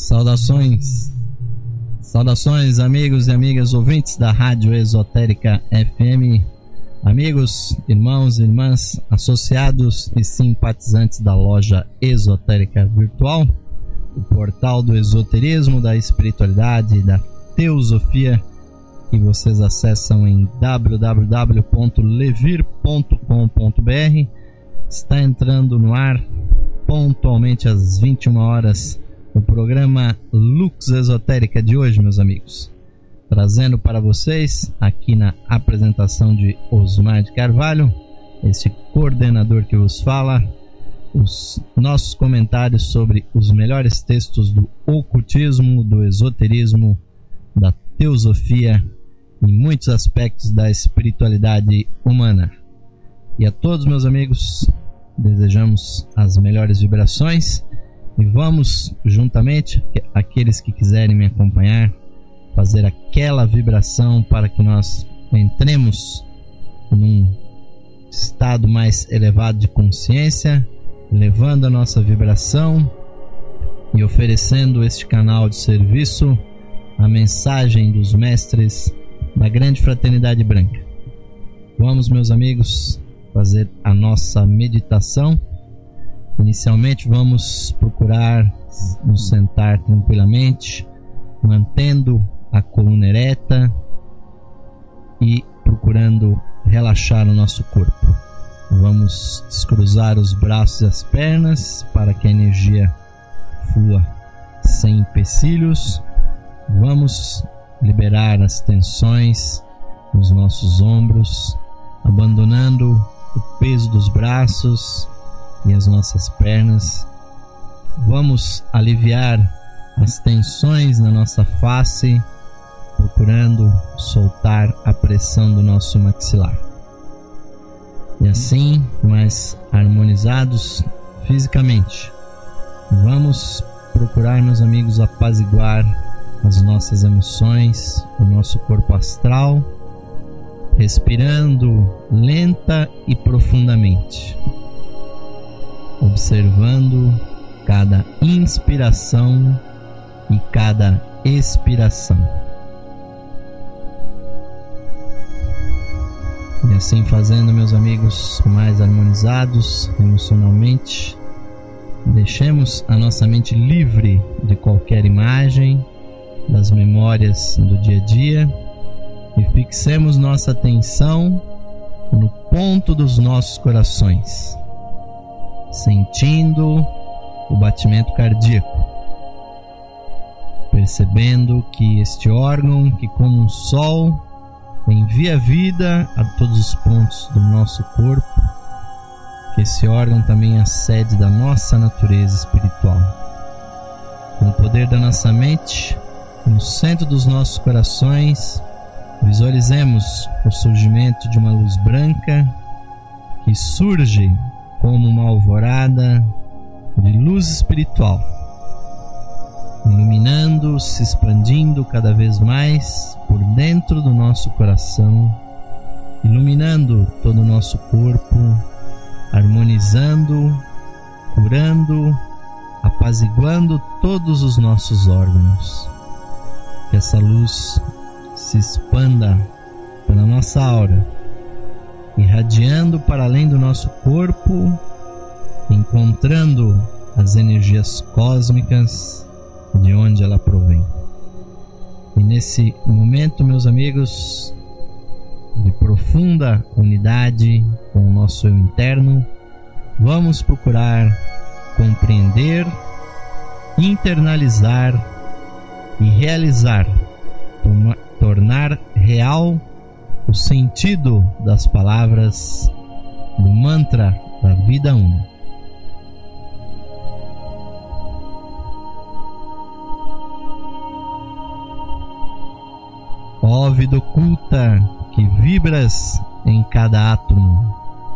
Saudações amigos e amigas ouvintes da Rádio Esotérica FM, amigos, irmãos e irmãs, associados e simpatizantes da loja Esotérica Virtual, o portal do esoterismo, da espiritualidade e da teosofia, que vocês acessam em www.levir.com.br. Está entrando no ar pontualmente às 21 horas o programa Lux Esotérica de hoje, meus amigos, trazendo para vocês, aqui na apresentação de Osmar de Carvalho, este coordenador que vos fala, os nossos comentários sobre os melhores textos do ocultismo, do esoterismo, da teosofia e muitos aspectos da espiritualidade humana. E a todos, meus amigos, desejamos as melhores vibrações e vamos juntamente, aqueles que quiserem me acompanhar, fazer aquela vibração para que nós entremos num estado mais elevado de consciência, elevando a nossa vibração e oferecendo este canal de serviço, a mensagem dos mestres da grande fraternidade branca. Vamos, meus amigos, fazer a nossa meditação. Inicialmente vamos procurar nos sentar tranquilamente, mantendo a coluna ereta e procurando relaxar o nosso corpo. Vamos descruzar os braços e as pernas para que a energia flua sem empecilhos. Vamos liberar as tensões nos nossos ombros, abandonando o peso dos braços e as nossas pernas. Vamos aliviar as tensões na nossa face, procurando soltar a pressão do nosso maxilar. E assim, mais harmonizados fisicamente, vamos procurar, meus amigos, apaziguar as nossas emoções, o nosso corpo astral, respirando lenta e profundamente, observando cada inspiração e cada expiração. E assim fazendo, meus amigos, mais harmonizados emocionalmente, deixemos a nossa mente livre de qualquer imagem, das memórias do dia a dia, e fixemos nossa atenção no ponto dos nossos corações, sentindo o batimento cardíaco, percebendo que este órgão, que como um sol envia vida a todos os pontos do nosso corpo, que esse órgão também é a sede da nossa natureza espiritual. Com o poder da nossa mente, no centro dos nossos corações, visualizemos o surgimento de uma luz branca que surge como uma alvorada de luz espiritual, iluminando, se expandindo cada vez mais por dentro do nosso coração, iluminando todo o nosso corpo, harmonizando, curando, apaziguando todos os nossos órgãos. Que essa luz se expanda pela nossa aura, irradiando para além do nosso corpo, encontrando as energias cósmicas de onde ela provém. E nesse momento, meus amigos, de profunda unidade com o nosso eu interno, vamos procurar compreender, internalizar e realizar, tornar real o sentido das palavras do mantra da vida 1. Ó vida oculta que vibras em cada átomo,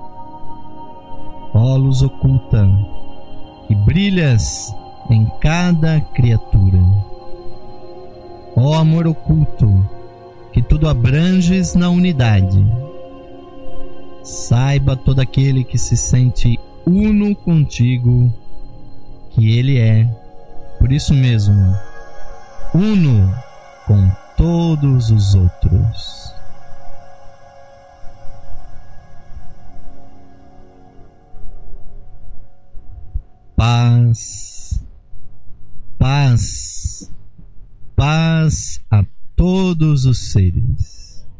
ó luz oculta que brilhas em cada criatura, ó amor oculto que tudo abranges na unidade, saiba todo aquele que se sente uno contigo que ele é por isso mesmo, uno com todos os outros. Paz, paz, paz a todos os seres.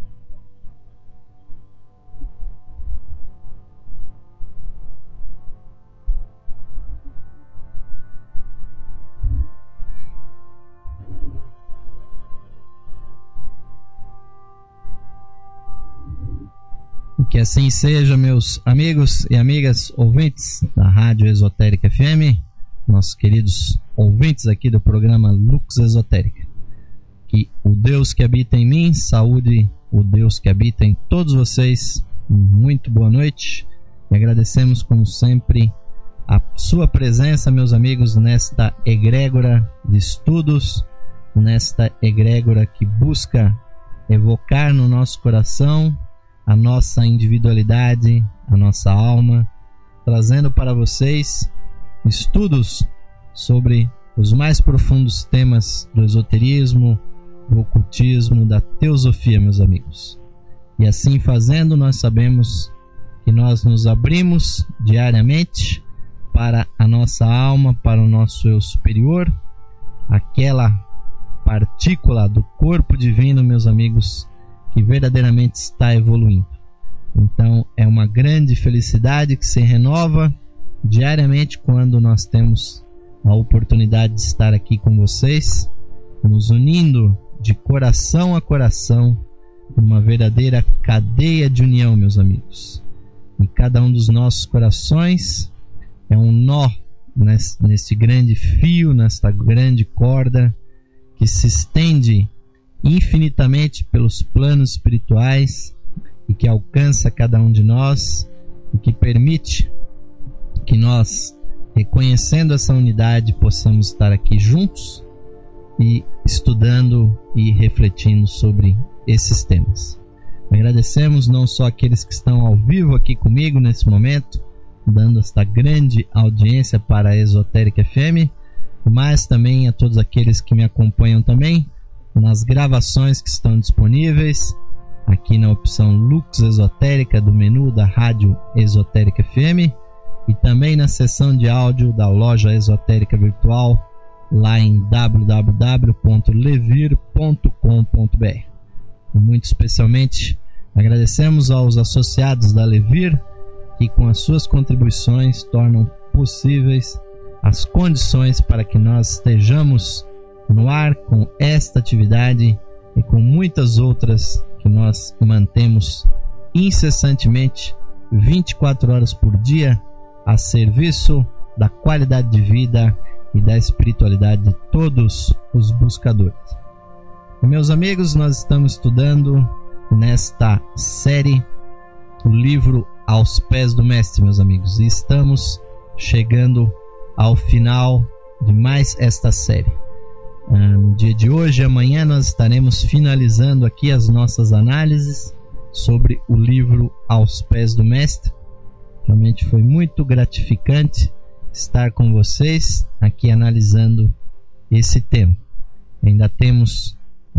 Que assim seja, meus amigos e amigas ouvintes da Rádio Esotérica FM, nossos queridos ouvintes aqui do programa Lux Esotérica. Que o Deus que habita em mim saúde o Deus que habita em todos vocês. Muito boa noite e agradecemos, como sempre, a sua presença, meus amigos, nesta egrégora de estudos, nesta egrégora que busca evocar no nosso coração a nossa individualidade, a nossa alma, trazendo para vocês estudos sobre os mais profundos temas do esoterismo, do ocultismo, da teosofia, meus amigos. E assim fazendo, nós sabemos que nós nos abrimos diariamente para a nossa alma, para o nosso eu superior, aquela partícula do corpo divino, meus amigos, que verdadeiramente está evoluindo. Então é uma grande felicidade que se renova diariamente quando nós temos a oportunidade de estar aqui com vocês, nos unindo de coração a coração, numa verdadeira cadeia de união, meus amigos. E cada um dos nossos corações é um nó nesse grande fio, nesta grande corda que se estende infinitamente pelos planos espirituais e que alcança cada um de nós e que permite que nós, reconhecendo essa unidade, possamos estar aqui juntos e estudando e refletindo sobre esses temas. Agradecemos não só aqueles que estão ao vivo aqui comigo nesse momento, dando esta grande audiência para a Esotérica FM, mas também a todos aqueles que me acompanham também nas gravações que estão disponíveis aqui na opção Lux Esotérica do menu da Rádio Esotérica FM e também na seção de áudio da loja esotérica virtual lá em www.levir.com.br. Muito especialmente agradecemos aos associados da Levir que com as suas contribuições tornam possíveis as condições para que nós estejamos no ar com esta atividade e com muitas outras que nós mantemos incessantemente 24 horas por dia a serviço da qualidade de vida e da espiritualidade de todos os buscadores. E, meus amigos, nós estamos estudando nesta série o livro Aos Pés do Mestre, meus amigos, e estamos chegando ao final de mais esta série. No dia de hoje e amanhã nós estaremos finalizando aqui as nossas análises sobre o livro Aos Pés do Mestre. Realmente foi muito gratificante estar com vocês aqui analisando esse tema. Ainda temos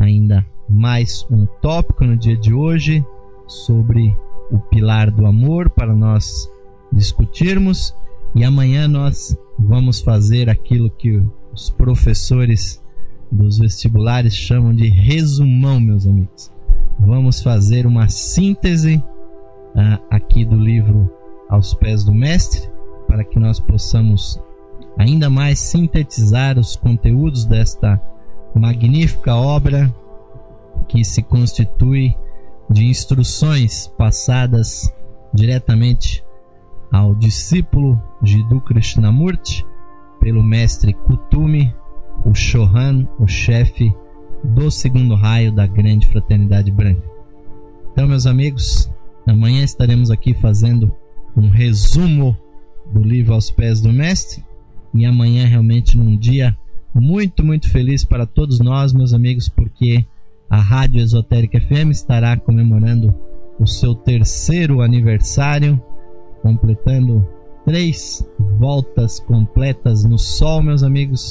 mais um tópico no dia de hoje sobre o pilar do amor para nós discutirmos, e amanhã nós vamos fazer aquilo que os professores dos vestibulares chamam de resumão, meus amigos. Vamos fazer uma síntese aqui do livro Aos Pés do Mestre, para que nós possamos ainda mais sintetizar os conteúdos desta magnífica obra que se constitui de instruções passadas diretamente ao discípulo Jiddu Krishnamurti pelo mestre Kuthumi, o Chohan, o chefe do segundo raio da grande fraternidade branca. Então, meus amigos, amanhã estaremos aqui fazendo um resumo do livro Aos Pés do Mestre, e amanhã realmente num dia muito, muito feliz para todos nós, meus amigos, porque a Rádio Esotérica FM estará comemorando o seu 3º aniversário, completando 3 voltas completas no Sol, meus amigos,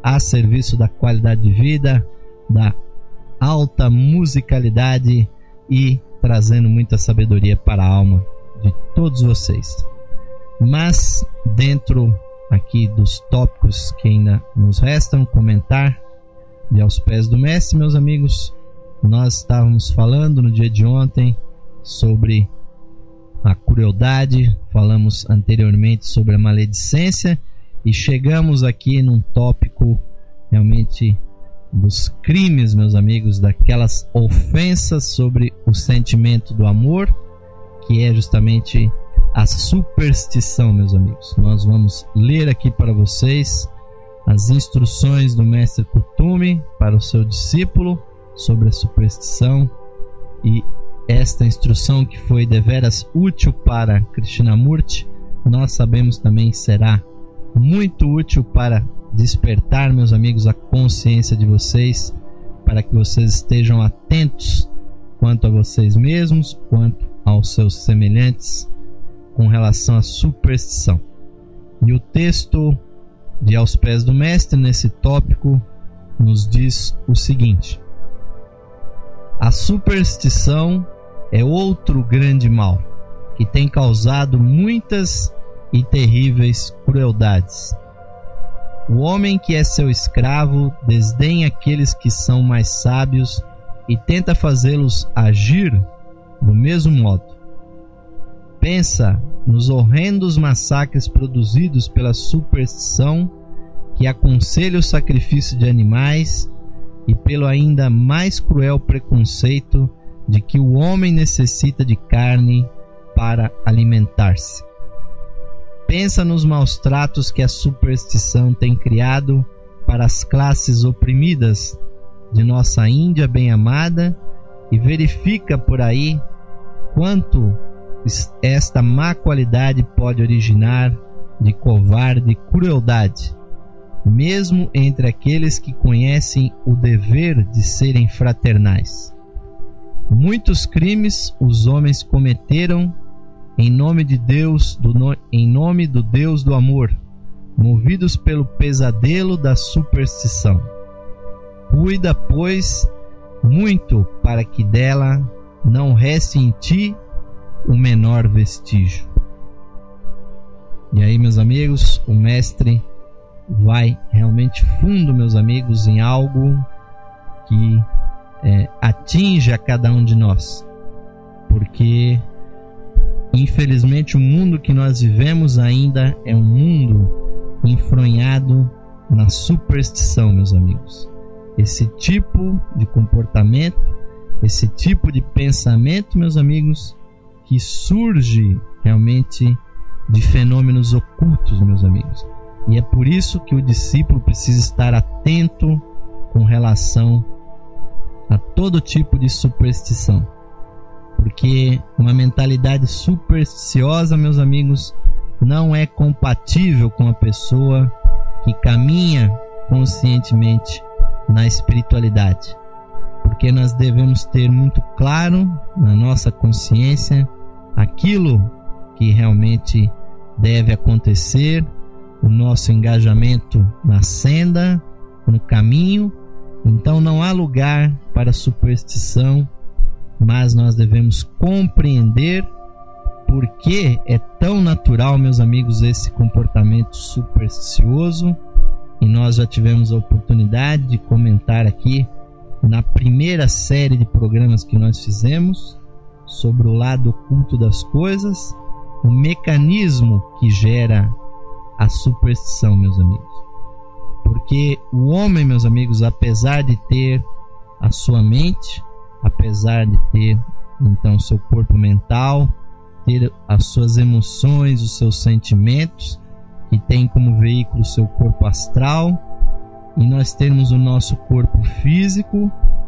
a serviço da qualidade de vida, da alta musicalidade e trazendo muita sabedoria para a alma de todos vocês. Mas dentro aqui dos tópicos que ainda nos restam comentar de Aos Pés do Mestre, meus amigos, nós estávamos falando no dia de ontem sobre a crueldade, falamos anteriormente sobre a maledicência e chegamos aqui num tópico realmente dos crimes, meus amigos, daquelas ofensas sobre o sentimento do amor, que é justamente a superstição, meus amigos. Nós vamos ler aqui para vocês as instruções do Mestre Kuthumi para o seu discípulo sobre a superstição, e esta instrução, que foi deveras útil para Krishnamurti, nós sabemos também será muito útil para despertar, meus amigos, a consciência de vocês, para que vocês estejam atentos quanto a vocês mesmos, quanto aos seus semelhantes com relação à superstição. E o texto de Aos Pés do Mestre nesse tópico nos diz o seguinte: a superstição é outro grande mal que tem causado muitas e terríveis crueldades. O homem que é seu escravo desdenha aqueles que são mais sábios e tenta fazê-los agir do mesmo modo. Pensa nos horrendos massacres produzidos pela superstição, que aconselha o sacrifício de animais, e pelo ainda mais cruel preconceito de que o homem necessita de carne para alimentar-se. Pensa nos maus tratos que a superstição tem criado para as classes oprimidas de nossa Índia bem-amada, e verifica por aí quanto esta má qualidade pode originar de covarde crueldade, mesmo entre aqueles que conhecem o dever de serem fraternais. Muitos crimes os homens cometeram em nome de Deus, em nome do Deus do amor, movidos pelo pesadelo da superstição. Cuida, pois, muito para que dela não reste em ti o menor vestígio. E aí, meus amigos, o mestre vai realmente fundo, meus amigos, em algo que atinge a cada um de nós, porque infelizmente o mundo que nós vivemos ainda é um mundo enfronhado na superstição, meus amigos. Esse tipo de comportamento, esse tipo de pensamento, meus amigos, que surge realmente de fenômenos ocultos, meus amigos. E é por isso que o discípulo precisa estar atento com relação a todo tipo de superstição. Porque uma mentalidade supersticiosa, meus amigos, não é compatível com a pessoa que caminha conscientemente na espiritualidade. Porque nós devemos ter muito claro na nossa consciência aquilo que realmente deve acontecer, o nosso engajamento na senda, no caminho. Então não há lugar para superstição, mas nós devemos compreender por que é tão natural, meus amigos, esse comportamento supersticioso. E nós já tivemos a oportunidade de comentar aqui na primeira série de programas que nós fizemos sobre o lado oculto das coisas, o mecanismo que gera a superstição, meus amigos. Porque o homem, meus amigos, apesar de ter a sua mente, apesar de ter então seu corpo mental, ter as suas emoções, os seus sentimentos, que tem como veículo seu corpo astral, e nós temos o nosso corpo físico,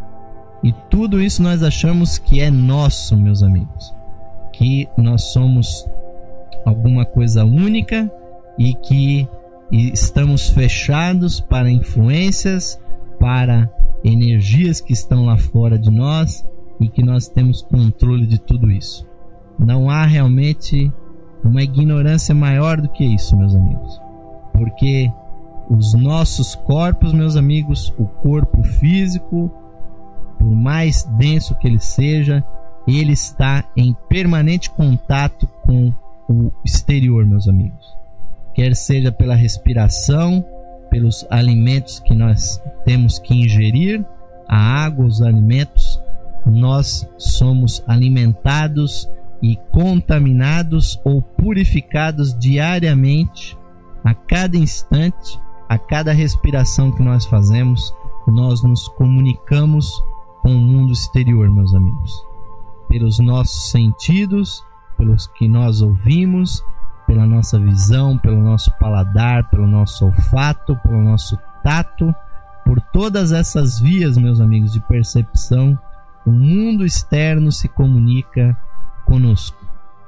e tudo isso nós achamos que é nosso, meus amigos, que nós somos alguma coisa única e que estamos fechados para influências, para energias que estão lá fora de nós, e que nós temos controle de tudo isso. Não há realmente uma ignorância maior do que isso, meus amigos, porque os nossos corpos, meus amigos, o corpo físico, por mais denso que ele seja, ele está em permanente contato com o exterior, meus amigos. Quer seja pela respiração, pelos alimentos que nós temos que ingerir, a água, os alimentos, nós somos alimentados e contaminados ou purificados diariamente, a cada instante, a cada respiração que nós fazemos, nós nos comunicamos com o mundo exterior, meus amigos. Pelos nossos sentidos, pelos que nós ouvimos, pela nossa visão, pelo nosso paladar, pelo nosso olfato, pelo nosso tato, por todas essas vias, meus amigos, de percepção, o mundo externo se comunica conosco.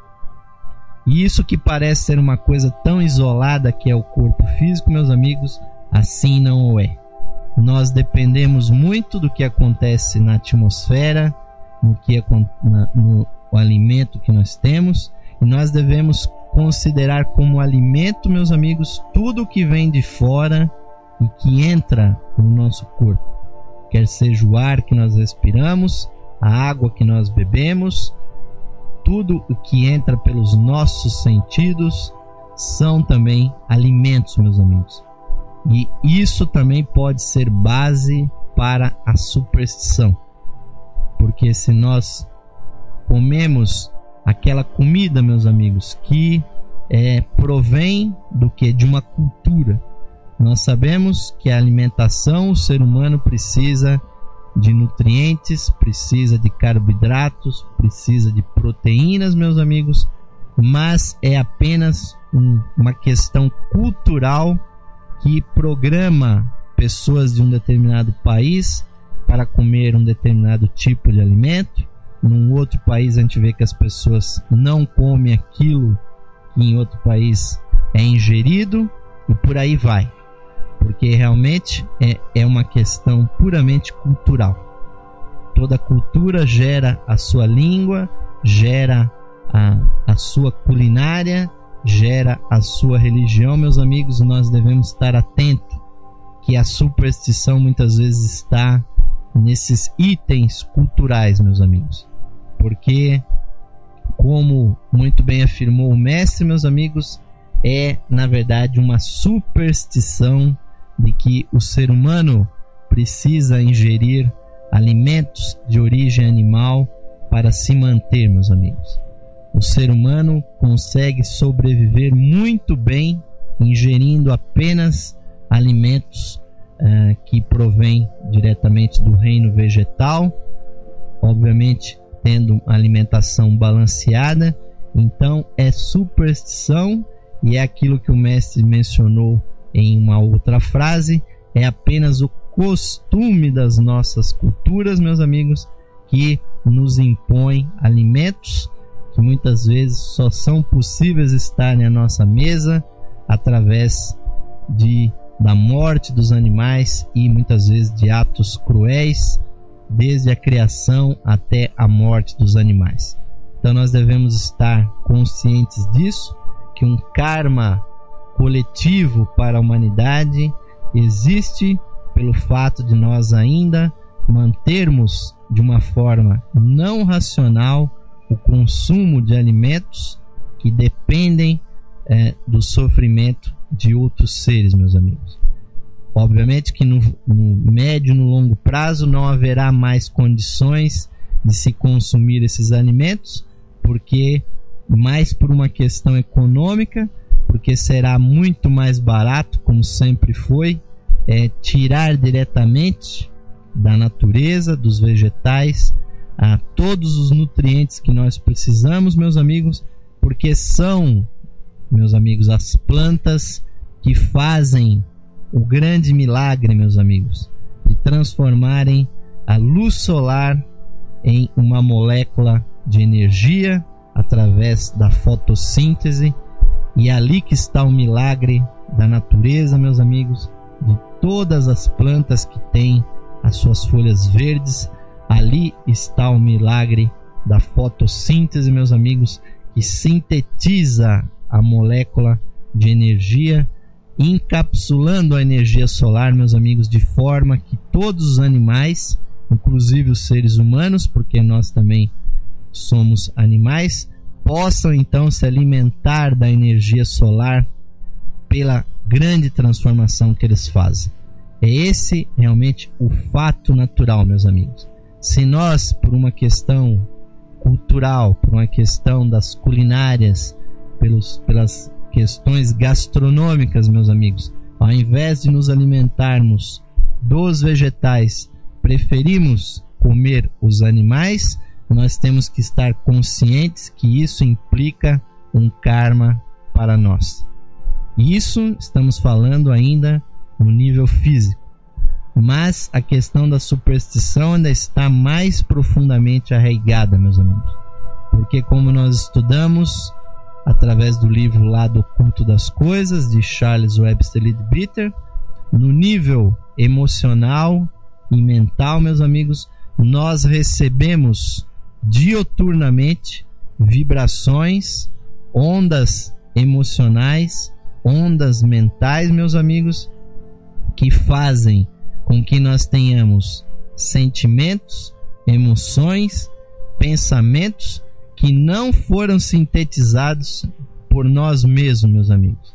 E isso que parece ser uma coisa tão isolada que é o corpo físico, meus amigos, assim não o é. Nós dependemos muito do que acontece na atmosfera, no alimento que nós temos, e nós devemos considerar como alimento, meus amigos, tudo que vem de fora e que entra no nosso corpo, quer seja o ar que nós respiramos, a água que nós bebemos, tudo o que entra pelos nossos sentidos são também alimentos, meus amigos. E isso também pode ser base para a superstição, porque se nós comemos aquela comida, meus amigos, que provém do que? De uma cultura. Nós sabemos que a alimentação, o ser humano precisa de nutrientes, precisa de carboidratos, precisa de proteínas, meus amigos, mas é apenas uma questão cultural que programa pessoas de um determinado país para comer um determinado tipo de alimento. Num outro país a gente vê que as pessoas não comem aquilo que em outro país é ingerido, e por aí vai, porque realmente é uma questão puramente cultural. Toda cultura gera a sua língua, gera a sua culinária, gera a sua religião, meus amigos. Nós devemos estar atentos que a superstição muitas vezes está nesses itens culturais, meus amigos, porque, como muito bem afirmou o mestre, meus amigos, é na verdade uma superstição de que o ser humano precisa ingerir alimentos de origem animal para se manter, meus amigos. O ser humano consegue sobreviver muito bem ingerindo apenas alimentos que provêm diretamente do reino vegetal, obviamente tendo alimentação balanceada. Então é superstição, e é aquilo que o mestre mencionou em uma outra frase, é apenas o costume das nossas culturas, meus amigos, que nos impõe alimentos que muitas vezes só são possíveis estarem à nossa mesa através da morte dos animais e muitas vezes de atos cruéis, desde a criação até a morte dos animais. Então nós devemos estar conscientes disso, que um karma coletivo para a humanidade existe pelo fato de nós ainda mantermos de uma forma não racional o consumo de alimentos que dependem do sofrimento de outros seres, meus amigos. Obviamente que no médio e no longo prazo não haverá mais condições de se consumir esses alimentos, porque mais por uma questão econômica, porque será muito mais barato, como sempre foi, tirar diretamente da natureza, dos vegetais, todos os nutrientes que nós precisamos, meus amigos, porque são, meus amigos, as plantas que fazem o grande milagre, meus amigos, de transformarem a luz solar em uma molécula de energia através da fotossíntese. E é ali que está o milagre da natureza, meus amigos, de todas as plantas que têm as suas folhas verdes. Ali está o milagre da fotossíntese, meus amigos, que sintetiza a molécula de energia encapsulando a energia solar, meus amigos, de forma que todos os animais, inclusive os seres humanos, porque nós também somos animais, possam então se alimentar da energia solar pela grande transformação que eles fazem. É esse realmente o fato natural, meus amigos. Se nós, por uma questão cultural, por uma questão das culinárias, pelas questões gastronômicas, meus amigos, ao invés de nos alimentarmos dos vegetais, preferimos comer os animais, nós temos que estar conscientes que isso implica um karma para nós. Isso estamos falando ainda no nível físico, mas a questão da superstição ainda está mais profundamente arraigada, meus amigos, porque como nós estudamos através do livro lá do Culto das Coisas, de Charles Webster Leadbeater, no nível emocional e mental, meus amigos, nós recebemos dioturnamente vibrações, ondas emocionais, ondas mentais, meus amigos, que fazem com que nós tenhamos sentimentos, emoções, pensamentos que não foram sintetizados por nós mesmos, meus amigos.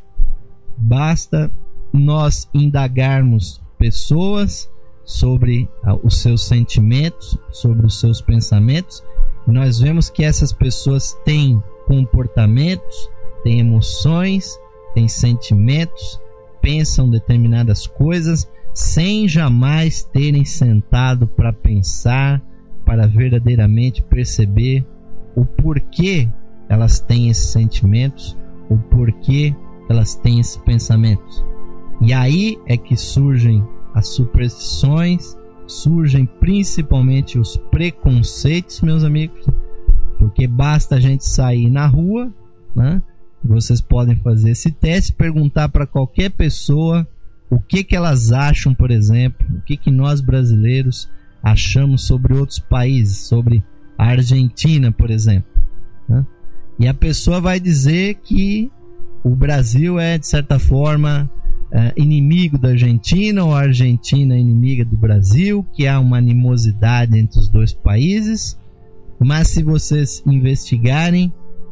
Basta nós indagarmos pessoas sobre os seus sentimentos, sobre os seus pensamentos, e nós vemos que essas pessoas têm comportamentos, têm emoções, têm sentimentos, pensam determinadas coisas sem jamais terem sentado para pensar, para verdadeiramente perceber o porquê elas têm esses sentimentos, o porquê elas têm esses pensamentos. E aí é que surgem as superstições, surgem principalmente os preconceitos, meus amigos, porque basta a gente sair na rua, né? Vocês podem fazer esse teste, perguntar para qualquer pessoa o que elas acham, por exemplo, o que nós brasileiros achamos sobre outros países, sobre a Argentina, por exemplo, né? E a pessoa vai dizer que o Brasil é, de certa forma, inimigo da Argentina, ou a Argentina é inimiga do Brasil, que há uma animosidade entre os dois países. Mas se vocês investigarem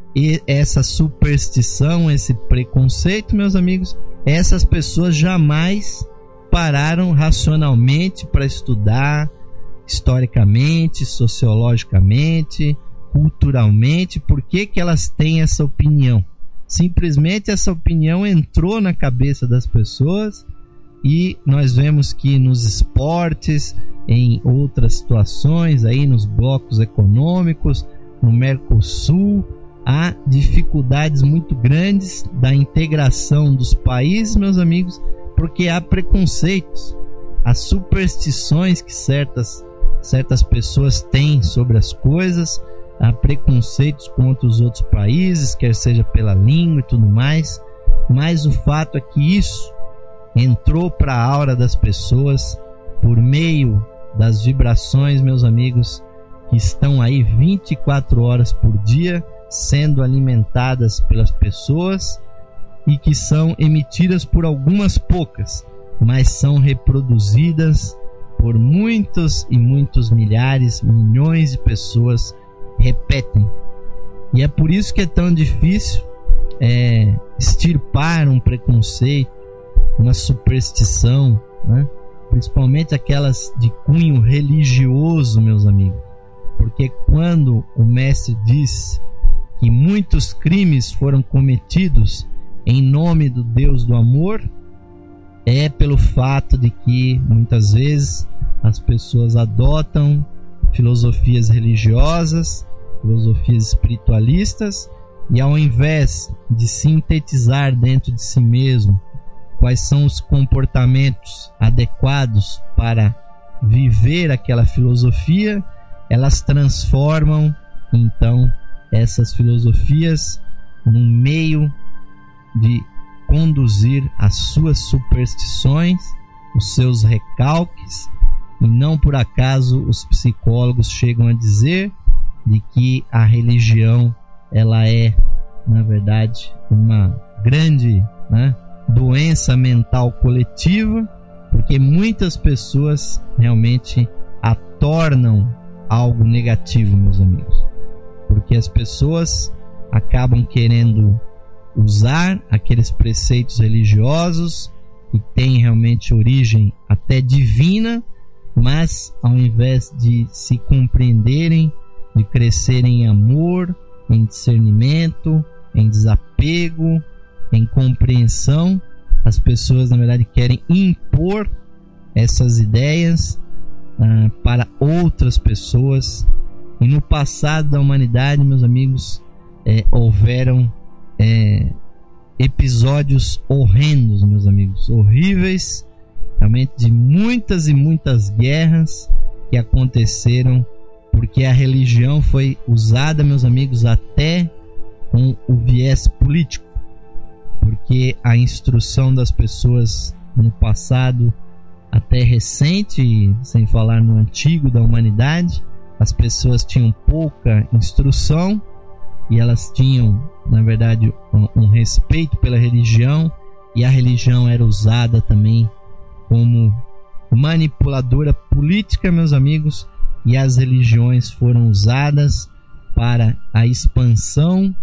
essa superstição, esse preconceito, meus amigos, essas pessoas jamais pararam racionalmente para estudar historicamente, sociologicamente, culturalmente, por que elas têm essa opinião. Simplesmente essa opinião entrou na cabeça das pessoas, e nós vemos que nos esportes, em outras situações, aí nos blocos econômicos, no Mercosul, há dificuldades muito grandes da integração dos países, meus amigos, porque há preconceitos, há superstições que certas pessoas têm sobre as coisas, há preconceitos contra os outros países, quer seja pela língua e tudo mais, mas o fato é que isso entrou para a aura das pessoas por meio das vibrações, meus amigos, que estão aí 24 horas por dia, sendo alimentadas pelas pessoas, e que são emitidas por algumas poucas, mas são reproduzidas por muitos e muitos milhares, milhões de pessoas repetem. E é por isso que é tão difícil extirpar um preconceito, uma superstição, né? Principalmente aquelas de cunho religioso, meus amigos, porque quando o mestre diz que muitos crimes foram cometidos em nome do Deus do amor, é pelo fato de que muitas vezes as pessoas adotam filosofias religiosas, filosofias espiritualistas, e ao invés de sintetizar dentro de si mesmo quais são os comportamentos adequados para viver aquela filosofia, elas transformam então essas filosofias num meio de conduzir as suas superstições, os seus recalques, e não por acaso os psicólogos chegam a dizer de que a religião ela é, na verdade, uma grande doença mental coletiva, porque muitas pessoas realmente a tornam algo negativo, meus amigos, porque as pessoas acabam querendo usar aqueles preceitos religiosos que têm realmente origem até divina, mas ao invés de se compreenderem, de crescerem em amor, em discernimento, em desapego, em compreensão, as pessoas na verdade querem impor essas ideias para outras pessoas. E no passado da humanidade, meus amigos, houveram episódios horrendos, meus amigos, horríveis, realmente, de muitas e muitas guerras que aconteceram porque a religião foi usada, meus amigos, até com o viés político, porque a instrução das pessoas no passado até recente, sem falar no antigo da humanidade, as pessoas tinham pouca instrução e elas tinham, na verdade, um respeito pela religião, e a religião era usada também como manipuladora política, meus amigos, e as religiões foram usadas para a expansão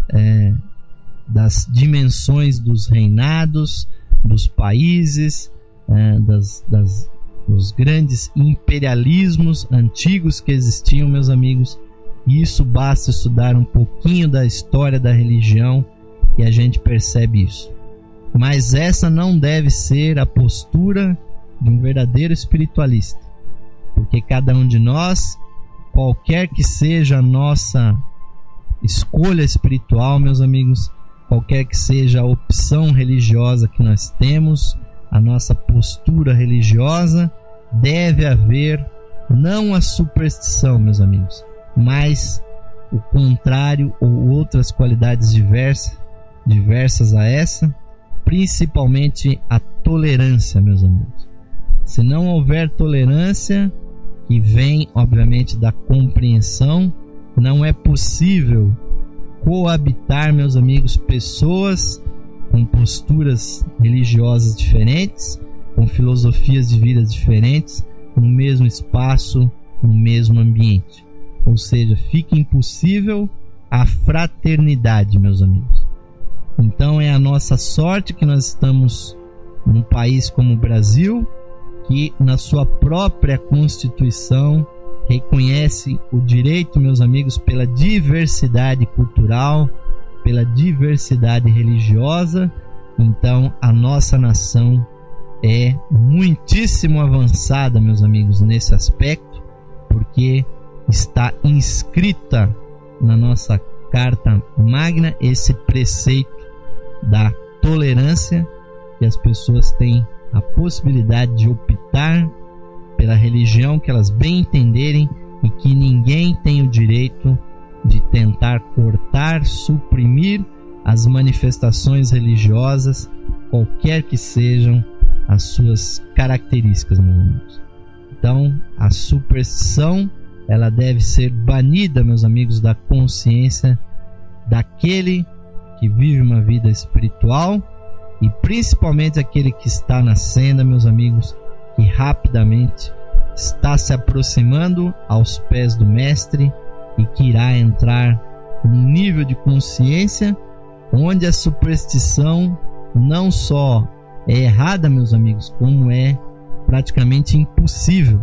das dimensões dos reinados, dos países, dos grandes imperialismos antigos que existiam, meus amigos. E isso basta estudar um pouquinho da história da religião e a gente percebe isso. Mas essa não deve ser a postura de um verdadeiro espiritualista, porque cada um de nós, qualquer que seja a nossa escolha espiritual, meus amigos, qualquer que seja a opção religiosa que nós temos, a nossa postura religiosa, deve haver não a superstição, meus amigos, mas o contrário, ou outras qualidades diversas a essa, principalmente a tolerância, meus amigos. Se não houver tolerância, que vem obviamente da compreensão, não é possível coabitar, meus amigos, pessoas com posturas religiosas diferentes, com filosofias de vida diferentes, no mesmo espaço, no mesmo ambiente. Ou seja, fica impossível a fraternidade, meus amigos. Então é a nossa sorte que nós estamos num país como o Brasil, que na sua própria Constituição reconhece o direito, meus amigos, pela diversidade cultural, pela diversidade religiosa. Então a nossa nação é muitíssimo avançada, meus amigos, nesse aspecto, porque está inscrita na nossa Carta Magna esse preceito da tolerância, que as pessoas têm a possibilidade de optar pela religião que elas bem entenderem, e que ninguém tem o direito de tentar cortar, suprimir as manifestações religiosas, qualquer que sejam as suas características, meus amigos. Então, a superstição, ela deve ser banida, meus amigos, da consciência daquele que vive uma vida espiritual, e principalmente aquele que está na senda, meus amigos, que rapidamente está se aproximando aos pés do Mestre e que irá entrar num nível de consciência onde a superstição não só é errada, meus amigos, como é praticamente impossível,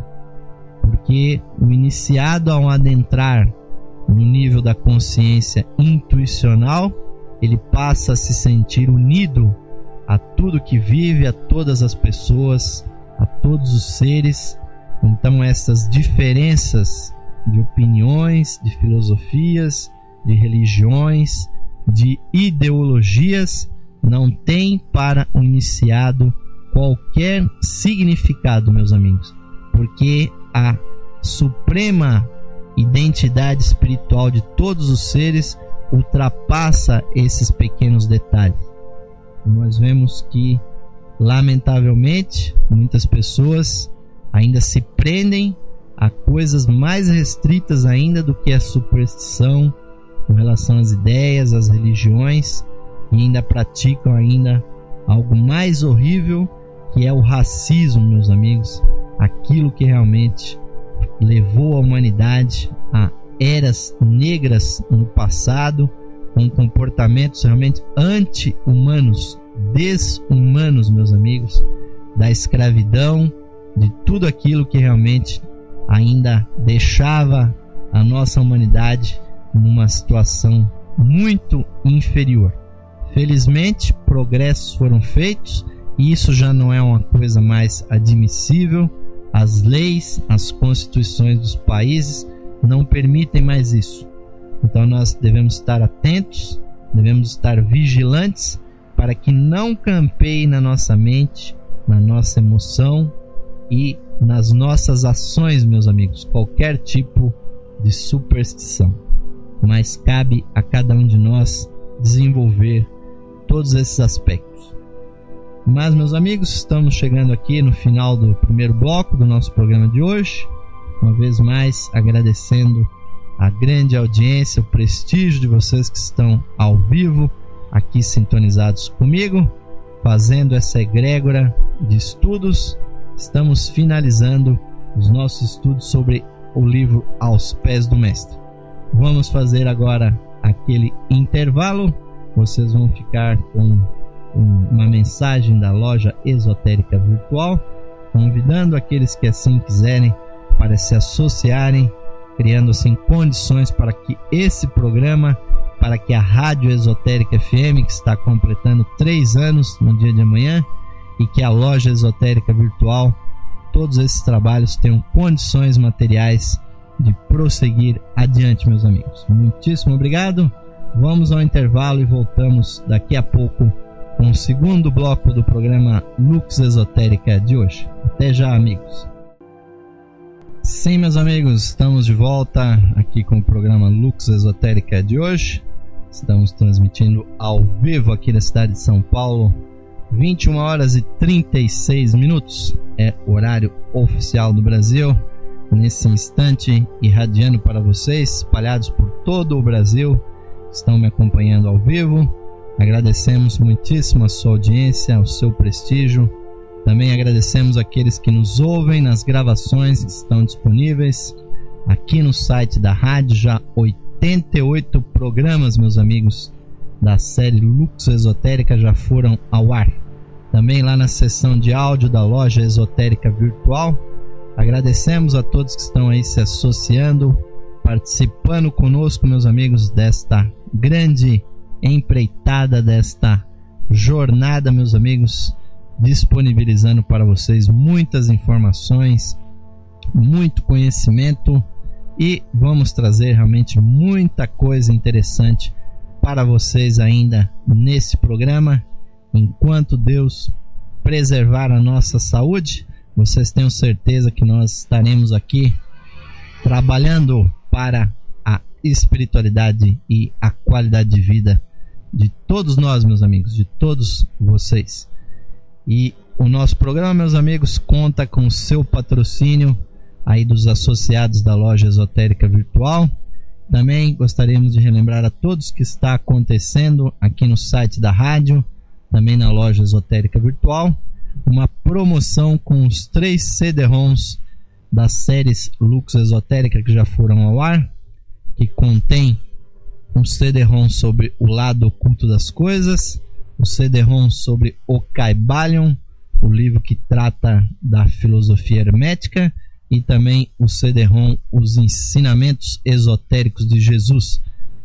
porque o iniciado, ao adentrar no nível da consciência intuicional, ele passa a se sentir unido a tudo que vive, a todas as pessoas, a todos os seres. Então essas diferenças de opiniões, de filosofias, de religiões, de ideologias não têm para o iniciado qualquer significado, meus amigos, porque a suprema identidade espiritual de todos os seres ultrapassa esses pequenos detalhes. Nós vemos que, lamentavelmente, muitas pessoas ainda se prendem a coisas mais restritas ainda do que a superstição com relação às ideias, às religiões, e ainda praticam ainda algo mais horrível, que é o racismo, meus amigos, aquilo que realmente levou a humanidade a eras negras no passado, com comportamentos realmente anti-humanos, desumanos, meus amigos, da escravidão, de tudo aquilo que realmente ainda deixava a nossa humanidade numa situação muito inferior. Felizmente, progressos foram feitos e isso já não é uma coisa mais admissível. As leis, as constituições dos países não permitem mais isso. Então nós devemos estar atentos, devemos estar vigilantes para que não campeie na nossa mente, na nossa emoção e nas nossas ações, meus amigos, qualquer tipo de superstição. Mas cabe a cada um de nós desenvolver todos esses aspectos. Mas, meus amigos, estamos chegando aqui no final do primeiro bloco do nosso programa de hoje. Uma vez mais, agradecendo a grande audiência, o prestígio de vocês que estão ao vivo, aqui sintonizados comigo, fazendo essa egrégora de estudos. Estamos finalizando os nossos estudos sobre o livro Aos Pés do Mestre. Vamos fazer agora aquele intervalo. Vocês vão ficar com uma mensagem da Loja Esotérica Virtual, convidando aqueles que assim quiserem para se associarem, criando assim condições para que esse programa, para que a Rádio Esotérica FM, que está completando 3 anos no dia de amanhã, e que a Loja Esotérica Virtual, todos esses trabalhos tenham condições materiais de prosseguir adiante, meus amigos. Muitíssimo obrigado. Vamos ao intervalo e voltamos daqui a pouco com o segundo bloco do programa Lux Esotérica de hoje. Até já, amigos. Sim, meus amigos, estamos de volta aqui com o programa Lux Esotérica de hoje. Estamos transmitindo ao vivo aqui na cidade de São Paulo, 21 horas e 36 minutos. É o horário oficial do Brasil. Nesse instante, irradiando para vocês, espalhados por todo o Brasil, estão me acompanhando ao vivo. Agradecemos muitíssimo a sua audiência, o seu prestígio. Também agradecemos aqueles que nos ouvem nas gravações que estão disponíveis aqui no site da rádio. Já 88 programas, meus amigos, da série Lux Esotérica já foram ao ar. Também lá na seção de áudio da Loja Esotérica Virtual. Agradecemos a todos que estão aí se associando, participando conosco, meus amigos, desta grande empreitada, desta jornada, meus amigos, disponibilizando para vocês muitas informações, muito conhecimento, e vamos trazer realmente muita coisa interessante para vocês ainda nesse programa. Enquanto Deus preservar a nossa saúde, vocês tenham certeza que nós estaremos aqui trabalhando para a espiritualidade e a qualidade de vida de todos nós, meus amigos, de todos vocês. E o nosso programa, meus amigos, conta com o seu patrocínio aí dos associados da Loja Esotérica Virtual. Também gostaríamos de relembrar a todos que está acontecendo aqui no site da rádio, também na Loja Esotérica Virtual, uma promoção com os 3 CD-ROMs das séries Lux Esotérica que já foram ao ar, que contém um CD-ROM sobre o lado oculto das coisas, o CD-ROM sobre o Kybalion, o livro que trata da filosofia hermética, e também o CD-ROM Os Ensinamentos Esotéricos de Jesus,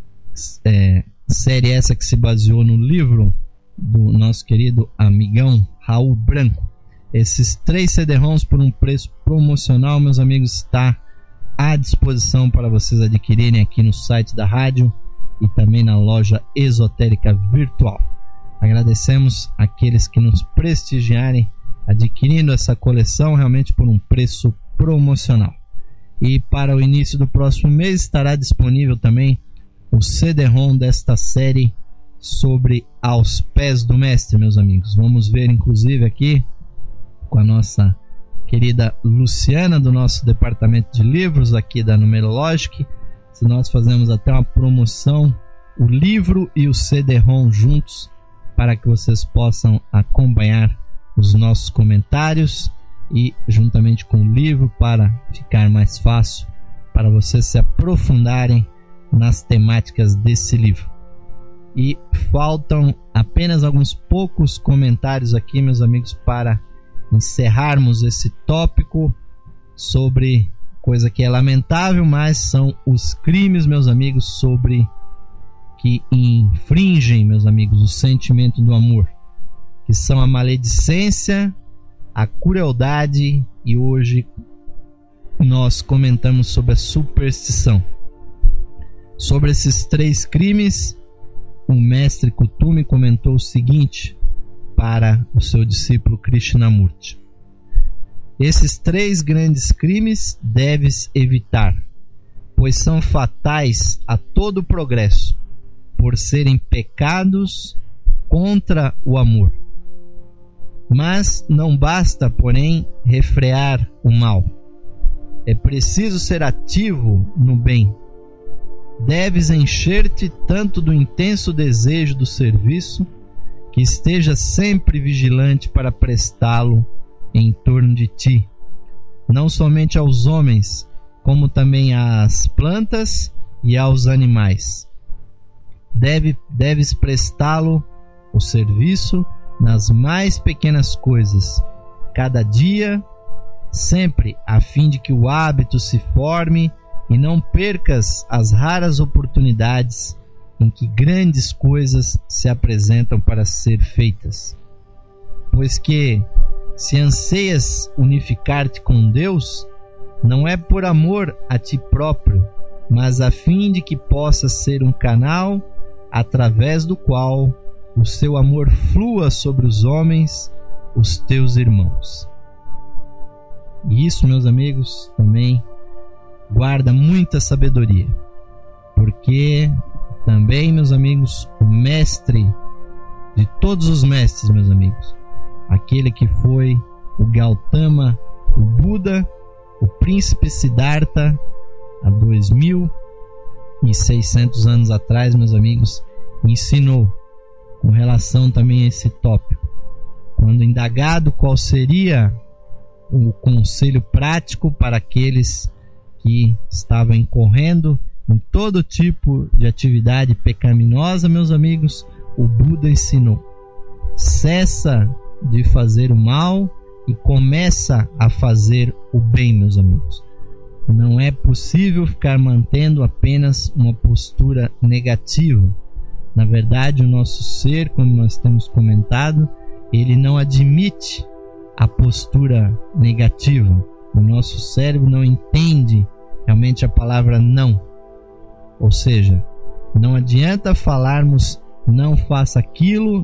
série essa que se baseou no livro do nosso querido amigão Raul Branco. Esses 3 CD-ROMs por um preço promocional, meus amigos, está à disposição para vocês adquirirem aqui no site da rádio e também na Loja Esotérica Virtual. Agradecemos aqueles que nos prestigiarem adquirindo essa coleção realmente por um preço promocional. E para o início do próximo mês estará disponível também o CD-ROM desta série sobre Aos Pés do Mestre, meus amigos. Vamos ver inclusive aqui com a nossa querida Luciana do nosso departamento de livros aqui da Numerologic, se nós fazemos até uma promoção, o livro e o CD-ROM juntos para que vocês possam acompanhar os nossos comentários e juntamente com o livro, para ficar mais fácil para vocês se aprofundarem nas temáticas desse livro. E faltam apenas alguns poucos comentários aqui, meus amigos, para encerrarmos esse tópico sobre coisa que é lamentável, mas são os crimes, meus amigos, sobre que infringem, meus amigos, o sentimento do amor, que são a maledicência, a crueldade, e hoje nós comentamos sobre a superstição. Sobre esses 3 crimes, o mestre Kuthumi comentou o seguinte para o seu discípulo Krishnamurti: esses 3 grandes crimes deves evitar, pois são fatais a todo o progresso, por serem pecados contra o amor. Mas não basta, porém, refrear o mal. É preciso ser ativo no bem. Deves encher-te tanto do intenso desejo do serviço, que esteja sempre vigilante para prestá-lo em torno de ti, não somente aos homens, como também às plantas e aos animais. Deves prestá-lo, o serviço, nas mais pequenas coisas, cada dia, sempre, a fim de que o hábito se forme e não percas as raras oportunidades em que grandes coisas se apresentam para ser feitas. Pois que, se anseias unificar-te com Deus, não é por amor a ti próprio, mas a fim de que possas ser um canal através do qual o seu amor flua sobre os homens, os teus irmãos. E isso, meus amigos, também guarda muita sabedoria, porque também, meus amigos, o mestre de todos os mestres, meus amigos, aquele que foi o Gautama, o Buda, o príncipe Siddhartha, há 2.600 anos atrás, meus amigos, ensinou com relação também a esse tópico. Quando indagado qual seria o conselho prático para aqueles que estavam incorrendo em todo tipo de atividade pecaminosa, meus amigos, o Buda ensinou: cessa de fazer o mal e começa a fazer o bem, meus amigos. Não é possível ficar mantendo apenas uma postura negativa. Na verdade, o nosso ser, como nós temos comentado, ele não admite a postura negativa. O nosso cérebro não entende realmente a palavra não. Ou seja, não adianta falarmos não faça aquilo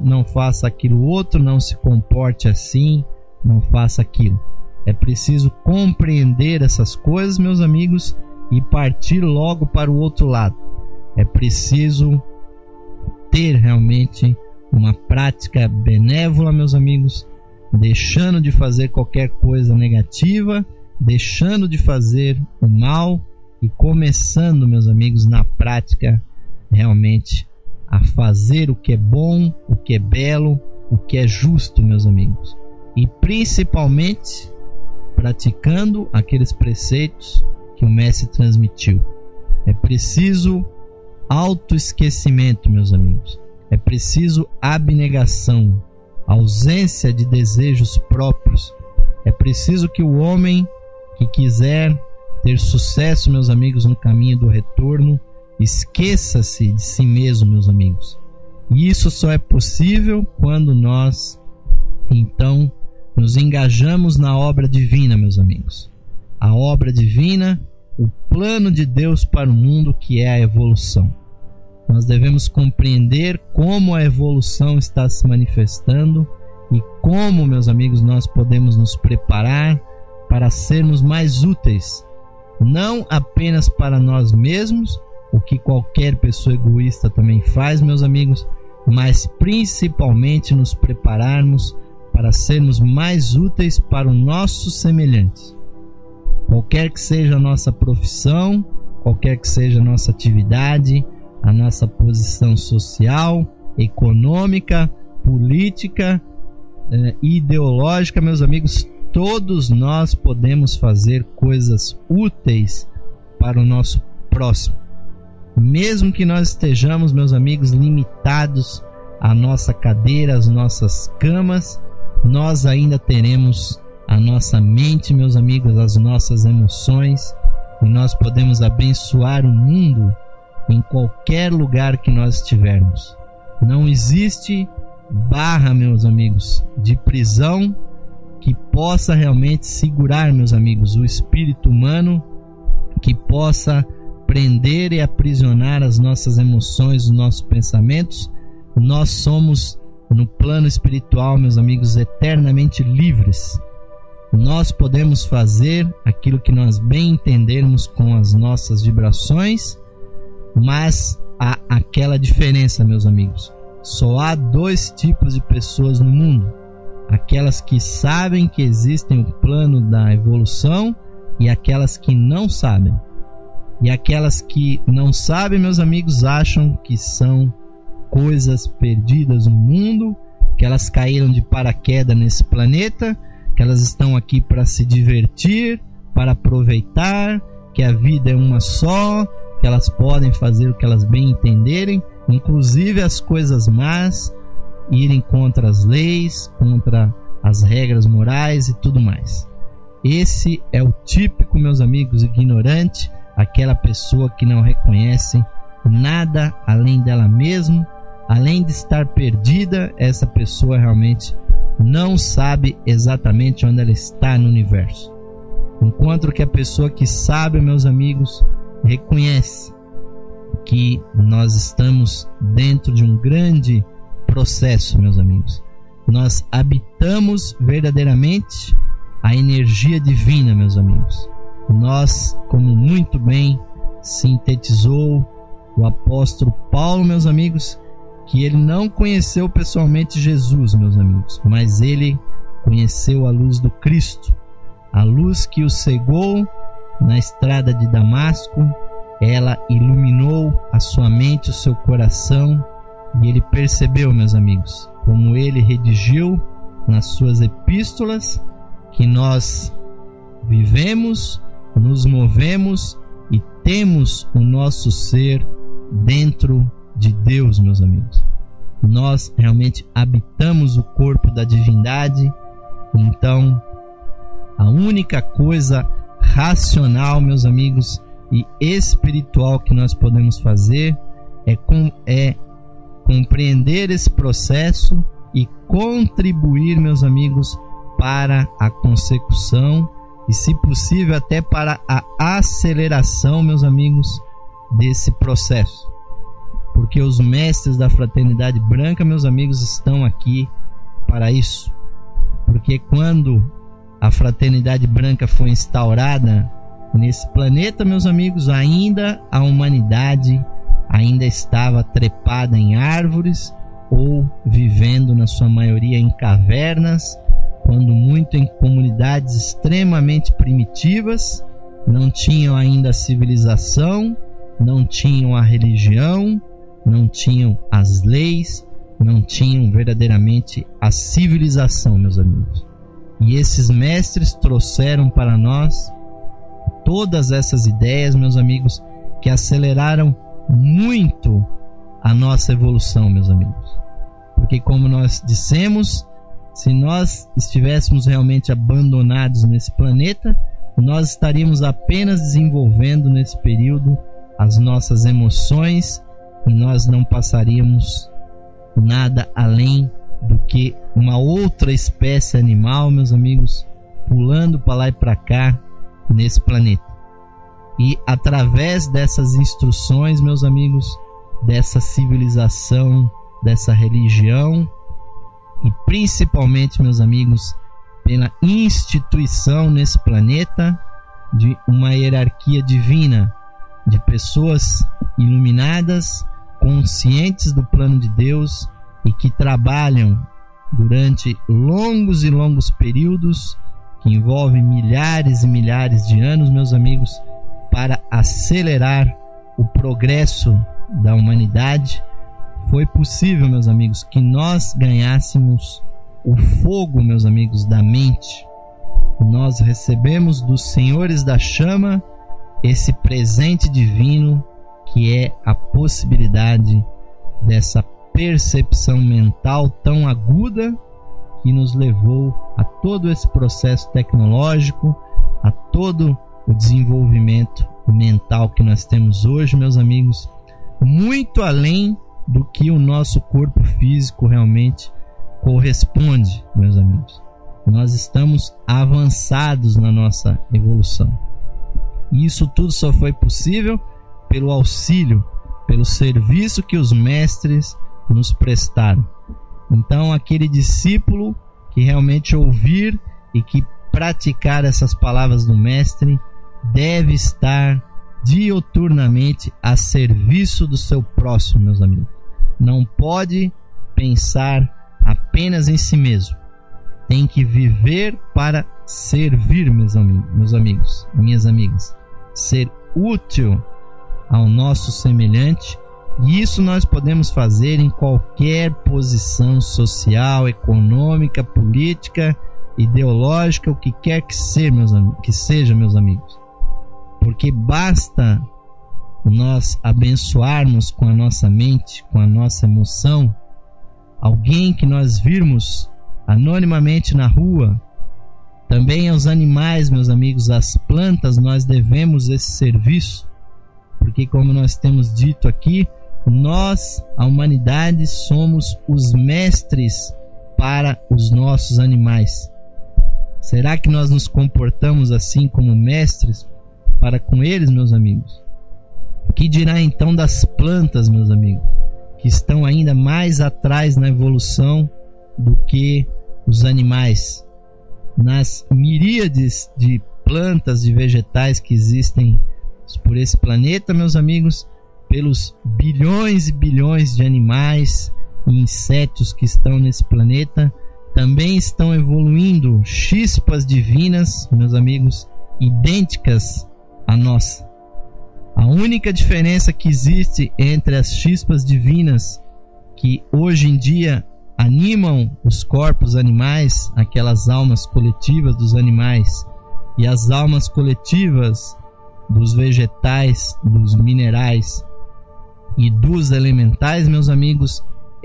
outro, não se comporte assim, não faça aquilo. É preciso compreender essas coisas, meus amigos, e partir logo para o outro lado. É preciso ter realmente uma prática benévola, meus amigos, deixando de fazer qualquer coisa negativa, deixando de fazer o mal e começando, meus amigos, na prática realmente a fazer o que é bom, o que é belo, o que é justo, meus amigos. E principalmente praticando aqueles preceitos que o Mestre transmitiu. É preciso autoesquecimento, meus amigos. É preciso abnegação, ausência de desejos próprios. É preciso que o homem que quiser ter sucesso, meus amigos, no caminho do retorno, esqueça-se de si mesmo, meus amigos. E isso só é possível quando nós, então, nos engajamos na obra divina, meus amigos. A obra divina, o plano de Deus para o mundo, que é a evolução. Nós devemos compreender como a evolução está se manifestando e como, meus amigos, nós podemos nos preparar para sermos mais úteis, não apenas para nós mesmos, o que qualquer pessoa egoísta também faz, meus amigos, mas principalmente nos prepararmos para sermos mais úteis para os nossos semelhantes. Qualquer que seja a nossa profissão, qualquer que seja a nossa atividade, a nossa posição social, econômica política, ideológica, meus amigos, todos nós podemos fazer coisas úteis para o nosso próximo. Mesmo que nós estejamos, meus amigos, limitados à nossa cadeira, às nossas camas, nós ainda teremos a nossa mente, meus amigos, as nossas emoções, e nós podemos abençoar o mundo em qualquer lugar que nós estivermos. Não existe barra, meus amigos, de prisão que possa realmente segurar, meus amigos, o espírito humano, que possa prender e aprisionar as nossas emoções, os nossos pensamentos. Nós somos, no plano espiritual, meus amigos, eternamente livres. Nós podemos fazer aquilo que nós bem entendermos com as nossas vibrações, mas há aquela diferença, meus amigos. Só há dois tipos de pessoas no mundo: aquelas que sabem que existem o plano da evolução e aquelas que não sabem. E aquelas que não sabem, meus amigos, acham que são coisas perdidas no mundo, que elas caíram de paraquedas nesse planeta, que elas estão aqui para se divertir, para aproveitar, que a vida é uma só, que elas podem fazer o que elas bem entenderem, inclusive as coisas más, irem contra as leis, contra as regras morais e tudo mais. Esse é o típico, meus amigos, ignorante, aquela pessoa que não reconhece nada além dela mesma. Além de estar perdida, essa pessoa realmente não sabe exatamente onde ela está no universo. Enquanto que a pessoa que sabe, meus amigos, reconhece que nós estamos dentro de um grande processo, meus amigos. Nós habitamos verdadeiramente a energia divina, meus amigos. Nós, como muito bem sintetizou o apóstolo Paulo, meus amigos, que ele não conheceu pessoalmente Jesus, meus amigos, mas ele conheceu a luz do Cristo, a luz que o cegou na estrada de Damasco. Ela iluminou a sua mente, o seu coração, e ele percebeu, meus amigos, como ele redigiu nas suas epístolas, que nós vivemos, nos movemos e temos o nosso ser dentro de Deus, meus amigos. Nós realmente habitamos o corpo da divindade. Então, a única coisa racional, meus amigos, e espiritual que nós podemos fazer é compreender esse processo e contribuir, meus amigos, para a consecução e, se possível, até para a aceleração, meus amigos, desse processo. Porque os mestres da Fraternidade Branca, meus amigos, estão aqui para isso. Porque quando a Fraternidade Branca foi instaurada nesse planeta, meus amigos, ainda a humanidade ainda estava trepada em árvores ou vivendo, na sua maioria, em cavernas, quando muito em comunidades extremamente primitivas, não tinham ainda a civilização, não tinham a religião, não tinham as leis, não tinham verdadeiramente a civilização, meus amigos. E esses mestres trouxeram para nós todas essas ideias, meus amigos, que aceleraram muito a nossa evolução, meus amigos. Porque, como nós dissemos, se nós estivéssemos realmente abandonados nesse planeta, nós estaríamos apenas desenvolvendo nesse período as nossas emoções e nós não passaríamos nada além do que uma outra espécie animal, meus amigos, pulando para lá e para cá nesse planeta. E através dessas instruções, meus amigos, dessa civilização, dessa religião e principalmente, meus amigos, pela instituição nesse planeta de uma hierarquia divina, de pessoas iluminadas, conscientes do plano de Deus e que trabalham durante longos e longos períodos, que envolvem milhares e milhares de anos, meus amigos, para acelerar o progresso da humanidade, foi possível, meus amigos, que nós ganhássemos o fogo, meus amigos, da mente. Nós recebemos dos senhores da chama esse presente divino que é a possibilidade dessa percepção mental tão aguda que nos levou a todo esse processo tecnológico, a todo o desenvolvimento mental que nós temos hoje, meus amigos, muito além do que o nosso corpo físico realmente corresponde, meus amigos. Nós estamos avançados na nossa evolução. E isso tudo só foi possível pelo auxílio, pelo serviço que os mestres nos prestaram. Então, aquele discípulo que realmente ouvir e que praticar essas palavras do mestre deve estar diuturnamente a serviço do seu próximo, meus amigos. Não pode pensar apenas em si mesmo. Tem que viver para servir, meus amigos, minhas amigas. Ser útil ao nosso semelhante. E isso nós podemos fazer em qualquer posição social, econômica, política, ideológica, o que quer que seja, meus amigos. Porque basta nós abençoarmos com a nossa mente, com a nossa emoção, alguém que nós virmos anonimamente na rua. Também aos animais, meus amigos, às plantas, nós devemos esse serviço. Porque, como nós temos dito aqui, nós, a humanidade, somos os mestres para os nossos animais. Será que nós nos comportamos assim como mestres para com eles, meus amigos? O que dirá então das plantas, meus amigos, que estão ainda mais atrás na evolução do que os animais? Nas miríades de plantas, de vegetais que existem por esse planeta, meus amigos, pelos bilhões e bilhões de animais e insetos que estão nesse planeta, também estão evoluindo chispas divinas, meus amigos, idênticas à nossa. A única diferença que existe entre as chispas divinas que hoje em dia animam os corpos animais, aquelas almas coletivas dos animais, e as almas coletivas dos vegetais, dos minerais e dos elementais, meus amigos,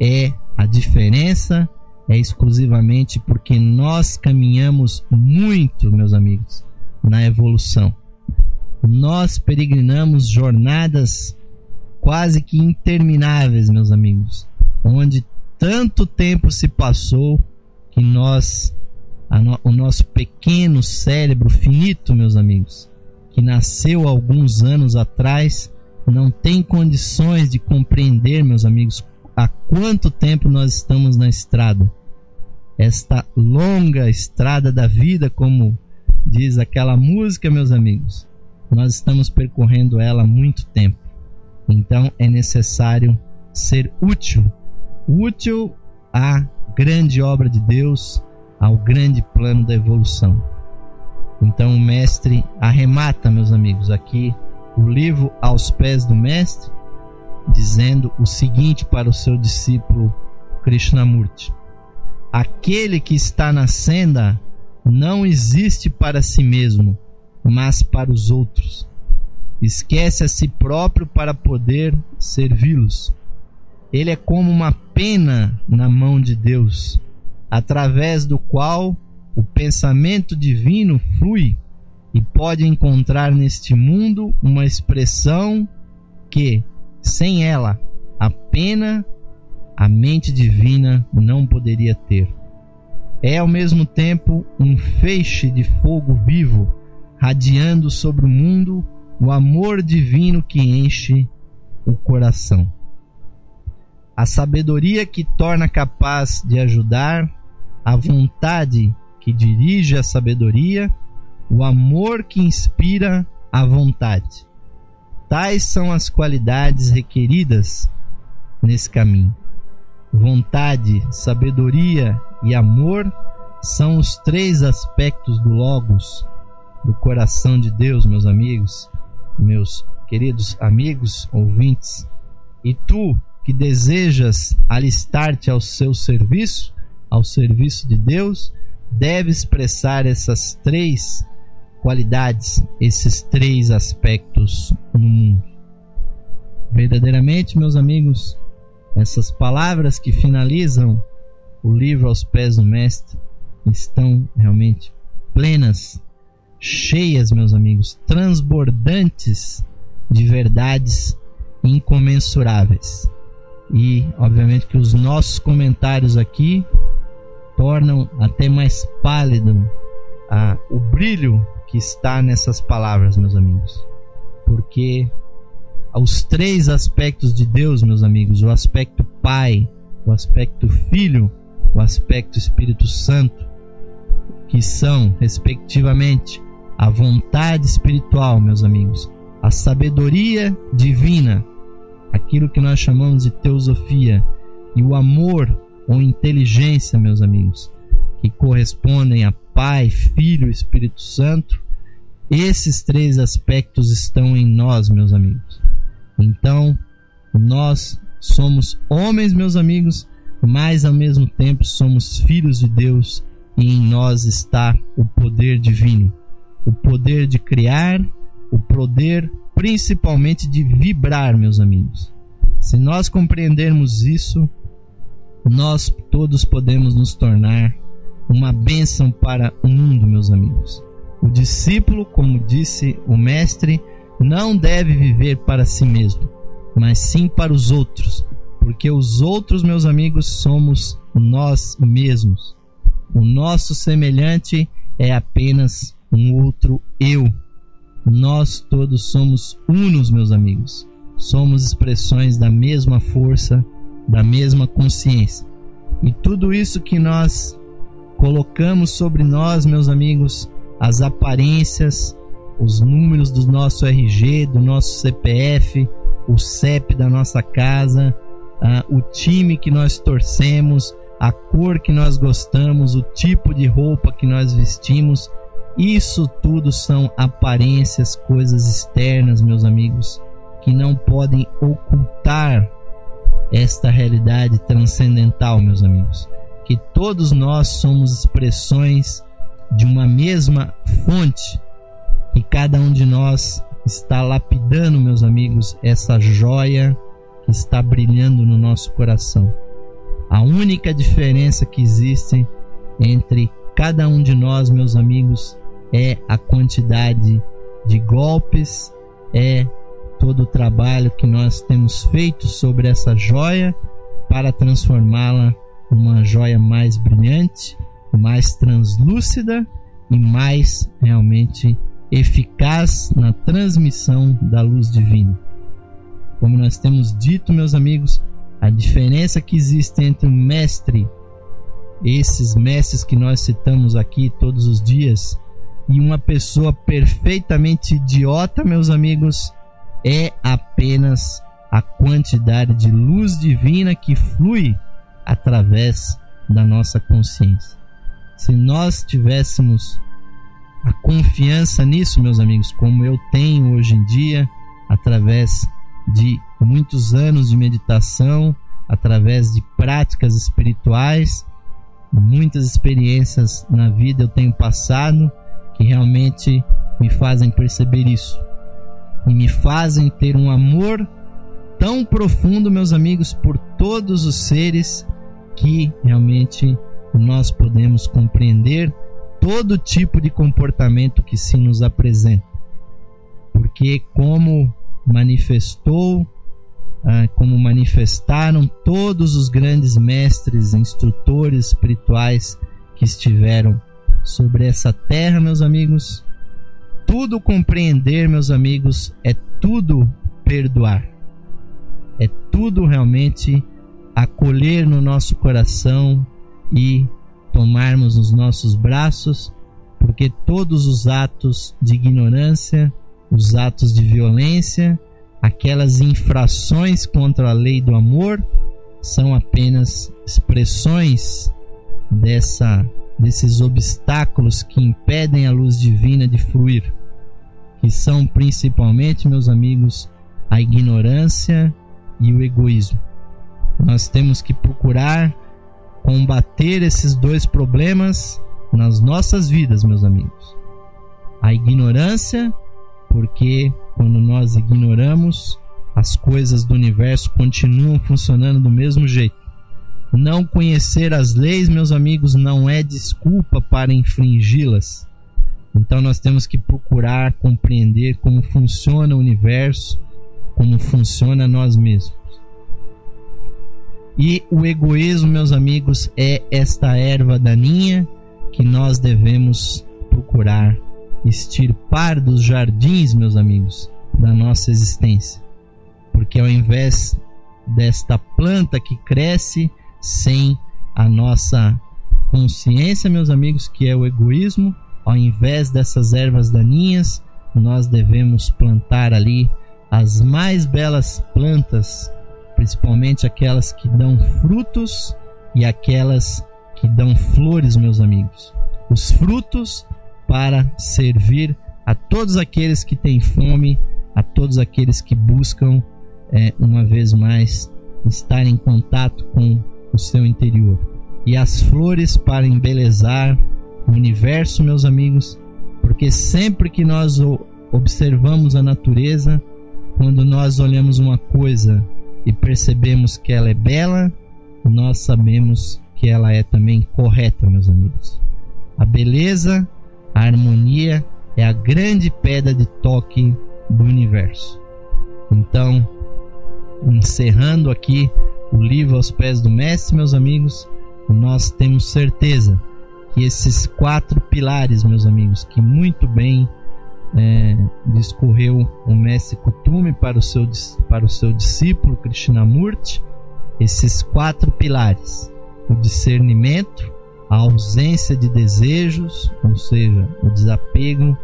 a diferença é exclusivamente porque nós caminhamos muito, meus amigos, na evolução. Nós peregrinamos jornadas quase que intermináveis, meus amigos, onde tanto tempo se passou que o nosso pequeno cérebro finito, meus amigos, que nasceu alguns anos atrás, não tem condições de compreender, meus amigos, há quanto tempo nós estamos na estrada. Esta longa estrada da vida, como diz aquela música, meus amigos, nós estamos percorrendo ela há muito tempo. Então é necessário ser útil à grande obra de Deus, ao grande plano da evolução. Então o mestre arremata, meus amigos, aqui o livro aos pés do mestre, dizendo o seguinte para o seu discípulo Krishnamurti: aquele que está na senda não existe para si mesmo, mas para os outros. Esquece a si próprio para poder servi-los. Ele é como uma pena na mão de Deus, através do qual o pensamento divino flui e pode encontrar neste mundo uma expressão que, sem ela, a pena, a mente divina não poderia ter. É ao mesmo tempo um feixe de fogo vivo, radiando sobre o mundo o amor divino que enche o coração. A sabedoria que torna capaz de ajudar, a vontade que dirige a sabedoria, o amor que inspira a vontade. Tais são as qualidades requeridas nesse caminho. Vontade, sabedoria e amor são os três aspectos do Logos, do coração de Deus, meus amigos, meus queridos amigos, ouvintes. E tu que desejas alistar-te ao seu serviço, ao serviço de Deus, deve expressar essas 3 qualidades, esses 3 aspectos no mundo. Verdadeiramente, meus amigos, essas palavras que finalizam o livro Aos Pés do Mestre estão realmente plenas, cheias, meus amigos, transbordantes de verdades incomensuráveis. E, obviamente, que os nossos comentários aqui tornam até mais pálido o brilho que está nessas palavras, meus amigos. Porque os 3 aspectos de Deus, meus amigos, o aspecto Pai, o aspecto Filho, o aspecto Espírito Santo, que são, respectivamente, a vontade espiritual, meus amigos, a sabedoria divina, aquilo que nós chamamos de teosofia, e o amor ou inteligência, meus amigos, que correspondem a Pai, Filho e Espírito Santo. Esses 3 aspectos estão em nós, meus amigos. Então, nós somos homens, meus amigos, mas ao mesmo tempo somos filhos de Deus, e em nós está o poder divino, o poder de criar, o poder principalmente de vibrar, meus amigos. Se nós compreendermos isso, nós todos podemos nos tornar uma bênção para o mundo, meus amigos. O discípulo, como disse o mestre, não deve viver para si mesmo, mas sim para os outros, porque os outros, meus amigos, somos nós mesmos. O nosso semelhante é apenas um outro eu. Nós todos somos unos, meus amigos. Somos expressões da mesma força, da mesma consciência. E tudo isso que nós colocamos sobre nós, meus amigos, as aparências, os números do nosso RG, do nosso CPF, o CEP da nossa casa, o time que nós torcemos, a cor que nós gostamos, o tipo de roupa que nós vestimos, isso tudo são aparências, coisas externas, meus amigos, que não podem ocultar esta realidade transcendental, meus amigos, que todos nós somos expressões de uma mesma fonte, e cada um de nós está lapidando, meus amigos, essa joia que está brilhando no nosso coração. A única diferença que existe entre cada um de nós, meus amigos, é a quantidade de golpes, é todo o trabalho que nós temos feito sobre essa joia para transformá-la numa joia mais brilhante, mais translúcida e mais realmente eficaz na transmissão da luz divina. Como nós temos dito, meus amigos, a diferença que existe entre um mestre, esses mestres que nós citamos aqui todos os dias, e uma pessoa perfeitamente idiota, meus amigos, é apenas a quantidade de luz divina que flui através da nossa consciência. Se nós tivéssemos a confiança nisso, meus amigos, como eu tenho hoje em dia, através de muitos anos de meditação, através de práticas espirituais, muitas experiências na vida eu tenho passado que realmente me fazem perceber isso e me fazem ter um amor tão profundo, meus amigos, por todos os seres, que realmente nós podemos compreender todo tipo de comportamento que se nos apresenta, porque como manifestaram todos os grandes mestres, instrutores espirituais que estiveram sobre essa terra, meus amigos, tudo compreender, meus amigos, é tudo perdoar, é tudo realmente acolher no nosso coração e tomarmos nos nossos braços, porque todos os atos de ignorância, os atos de violência, aquelas infrações contra a lei do amor, são apenas expressões desses obstáculos que impedem a luz divina de fluir, que são principalmente, meus amigos, a ignorância e o egoísmo. Nós temos que procurar combater esses dois problemas nas nossas vidas, meus amigos. A ignorância, porque quando nós ignoramos, as coisas do universo continuam funcionando do mesmo jeito. Não conhecer as leis, meus amigos, não é desculpa para infringi-las. Então nós temos que procurar compreender como funciona o universo, como funciona nós mesmos. E o egoísmo, meus amigos, é esta erva daninha que nós devemos procurar extirpar dos jardins, meus amigos, da nossa existência. Porque ao invés desta planta que cresce sem a nossa consciência, meus amigos, que é o egoísmo, ao invés dessas ervas daninhas, nós devemos plantar ali as mais belas plantas, principalmente aquelas que dão frutos e aquelas que dão flores, meus amigos. Os frutos para servir a todos aqueles que têm fome, a todos aqueles que buscam, uma vez mais, estar em contato com o seu interior. E as flores para embelezar o universo, meus amigos, porque sempre que nós observamos a natureza, quando nós olhamos uma coisa e percebemos que ela é bela, nós sabemos que ela é também correta, meus amigos. A beleza, a harmonia é a grande pedra de toque do universo. Então, encerrando aqui o livro Aos Pés do Mestre, meus amigos, nós temos certeza que esses 4 pilares, meus amigos, que muito bem discorreu o Mestre Kuthumi para o seu discípulo Krishnamurti, esses 4 pilares: o discernimento, a ausência de desejos, ou seja, o desapego,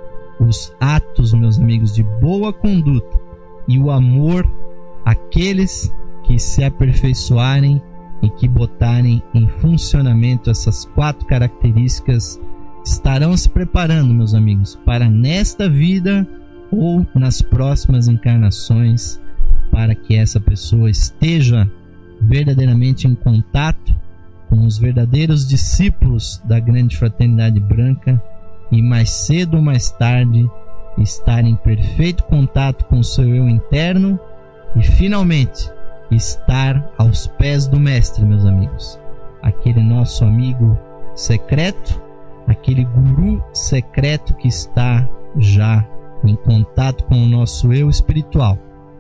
os atos, meus amigos, de boa conduta e o amor àqueles que se aperfeiçoarem e que botarem em funcionamento essas 4 características, estarão se preparando, meus amigos, para nesta vida ou nas próximas encarnações, para que essa pessoa esteja verdadeiramente em contato com os verdadeiros discípulos da grande fraternidade branca e mais cedo ou mais tarde estar em perfeito contato com o seu eu interno e finalmente estar aos pés do Mestre, meus amigos. Aquele nosso amigo secreto, aquele guru secreto que está já em contato com o nosso eu espiritual.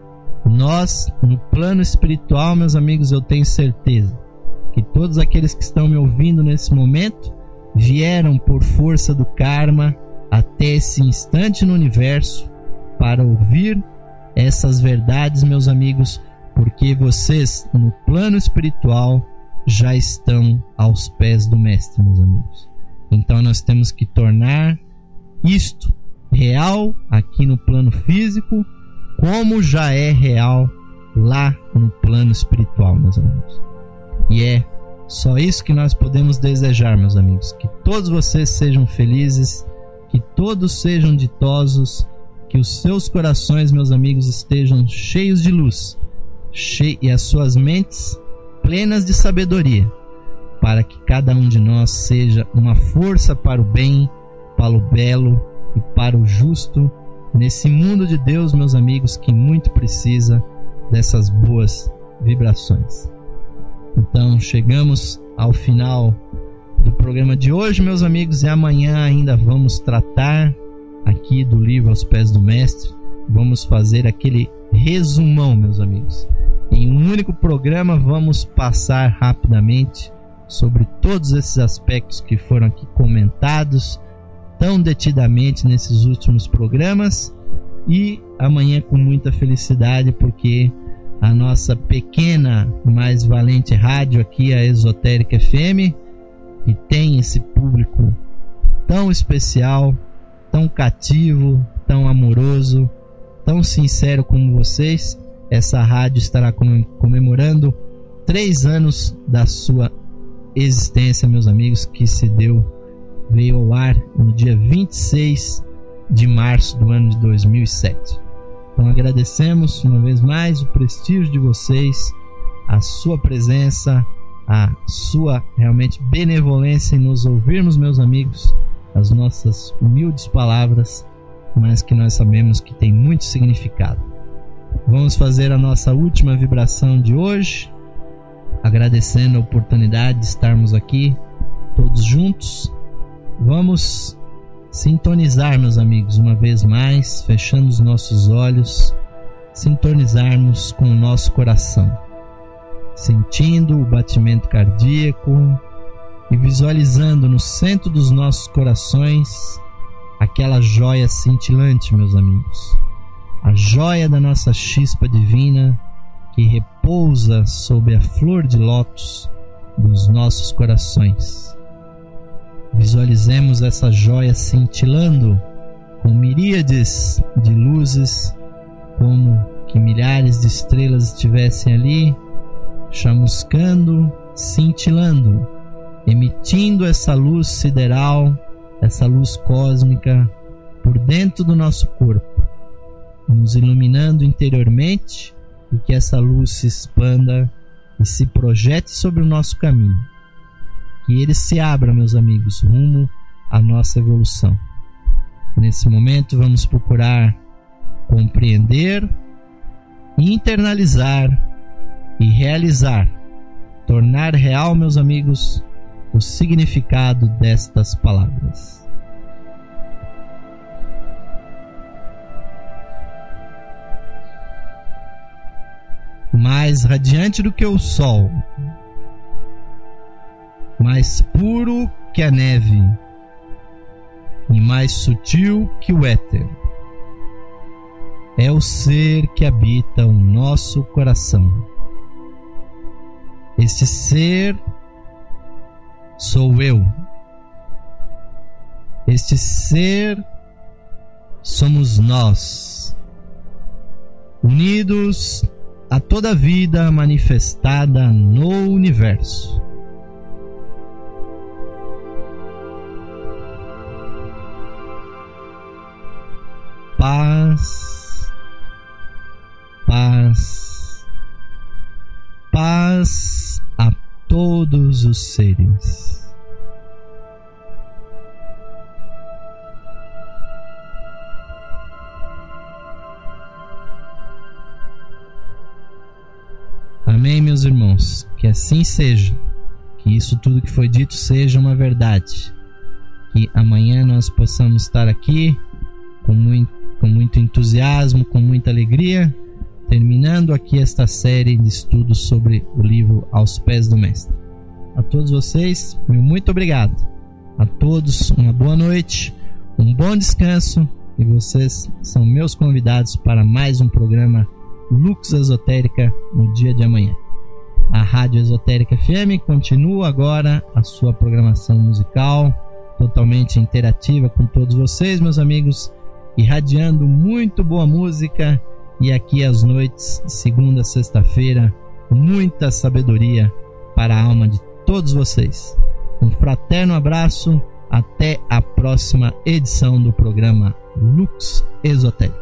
Nós, no plano espiritual, meus amigos, eu tenho certeza que todos aqueles que estão me ouvindo nesse momento vieram por força do karma até esse instante no universo para ouvir essas verdades, meus amigos, porque vocês, no plano espiritual, já estão aos pés do Mestre, meus amigos. Então nós temos que tornar isto real aqui no plano físico, como já é real lá no plano espiritual, meus amigos. E é só isso que nós podemos desejar, meus amigos: que todos vocês sejam felizes, que todos sejam ditosos, que os seus corações, meus amigos, estejam cheios de luz, e as suas mentes plenas de sabedoria, para que cada um de nós seja uma força para o bem, para o belo e para o justo, nesse mundo de Deus, meus amigos, que muito precisa dessas boas vibrações. Então chegamos ao final do programa de hoje, meus amigos, e amanhã ainda vamos tratar aqui do livro Aos Pés do Mestre. Vamos fazer aquele resumão, meus amigos. Em um único programa vamos passar rapidamente sobre todos esses aspectos que foram aqui comentados tão detidamente nesses últimos programas, e amanhã com muita felicidade, porque a nossa pequena, mais valente rádio aqui, a Esotérica FM, que tem esse público tão especial, tão cativo, tão amoroso, tão sincero como vocês, essa rádio estará comemorando 3 anos da sua existência, meus amigos, que veio ao ar no dia 26 de março do ano de 2007. Então agradecemos uma vez mais o prestígio de vocês a sua presença, a sua realmente benevolência em nos ouvirmos, meus amigos, as nossas humildes palavras, mas que nós sabemos que tem muito significado. Vamos fazer a nossa última vibração de hoje, agradecendo a oportunidade de estarmos aqui todos juntos. Vamos sintonizar, meus amigos, uma vez mais, fechando os nossos olhos, sintonizarmos com o nosso coração, sentindo o batimento cardíaco e visualizando no centro dos nossos corações aquela joia cintilante, meus amigos, a joia da nossa chispa divina que repousa sob a flor de lótus dos nossos corações. Visualizemos essa joia cintilando com miríades de luzes, como que milhares de estrelas estivessem ali, chamuscando, cintilando, emitindo essa luz sideral, essa luz cósmica por dentro do nosso corpo, nos iluminando interiormente, e que essa luz se expanda e se projete sobre o nosso caminho. Que ele se abra, meus amigos, rumo à nossa evolução. Nesse momento vamos procurar compreender, internalizar e realizar, tornar real, meus amigos, o significado destas palavras. Mais radiante do que o sol, mais puro que a neve e mais sutil que o éter, é o ser que habita o nosso coração. Esse ser sou eu. Este ser somos nós, unidos a toda a vida manifestada no universo. Paz, paz, paz a todos os seres. Amém, meus irmãos, que assim seja, que isso tudo que foi dito seja uma verdade, que amanhã nós possamos estar aqui com muito entusiasmo, com muita alegria, terminando aqui esta série de estudos sobre o livro Aos Pés do Mestre. A todos vocês, meu muito obrigado. A todos, uma boa noite, um bom descanso, e vocês são meus convidados para mais um programa Lux Esotérica no dia de amanhã. A Rádio Esotérica FM continua agora a sua programação musical, totalmente interativa com todos vocês, meus amigos, irradiando muito boa música, e aqui às noites de segunda a sexta-feira, muita sabedoria para a alma de todos vocês. Um fraterno abraço, até a próxima edição do programa Lux Esotérica.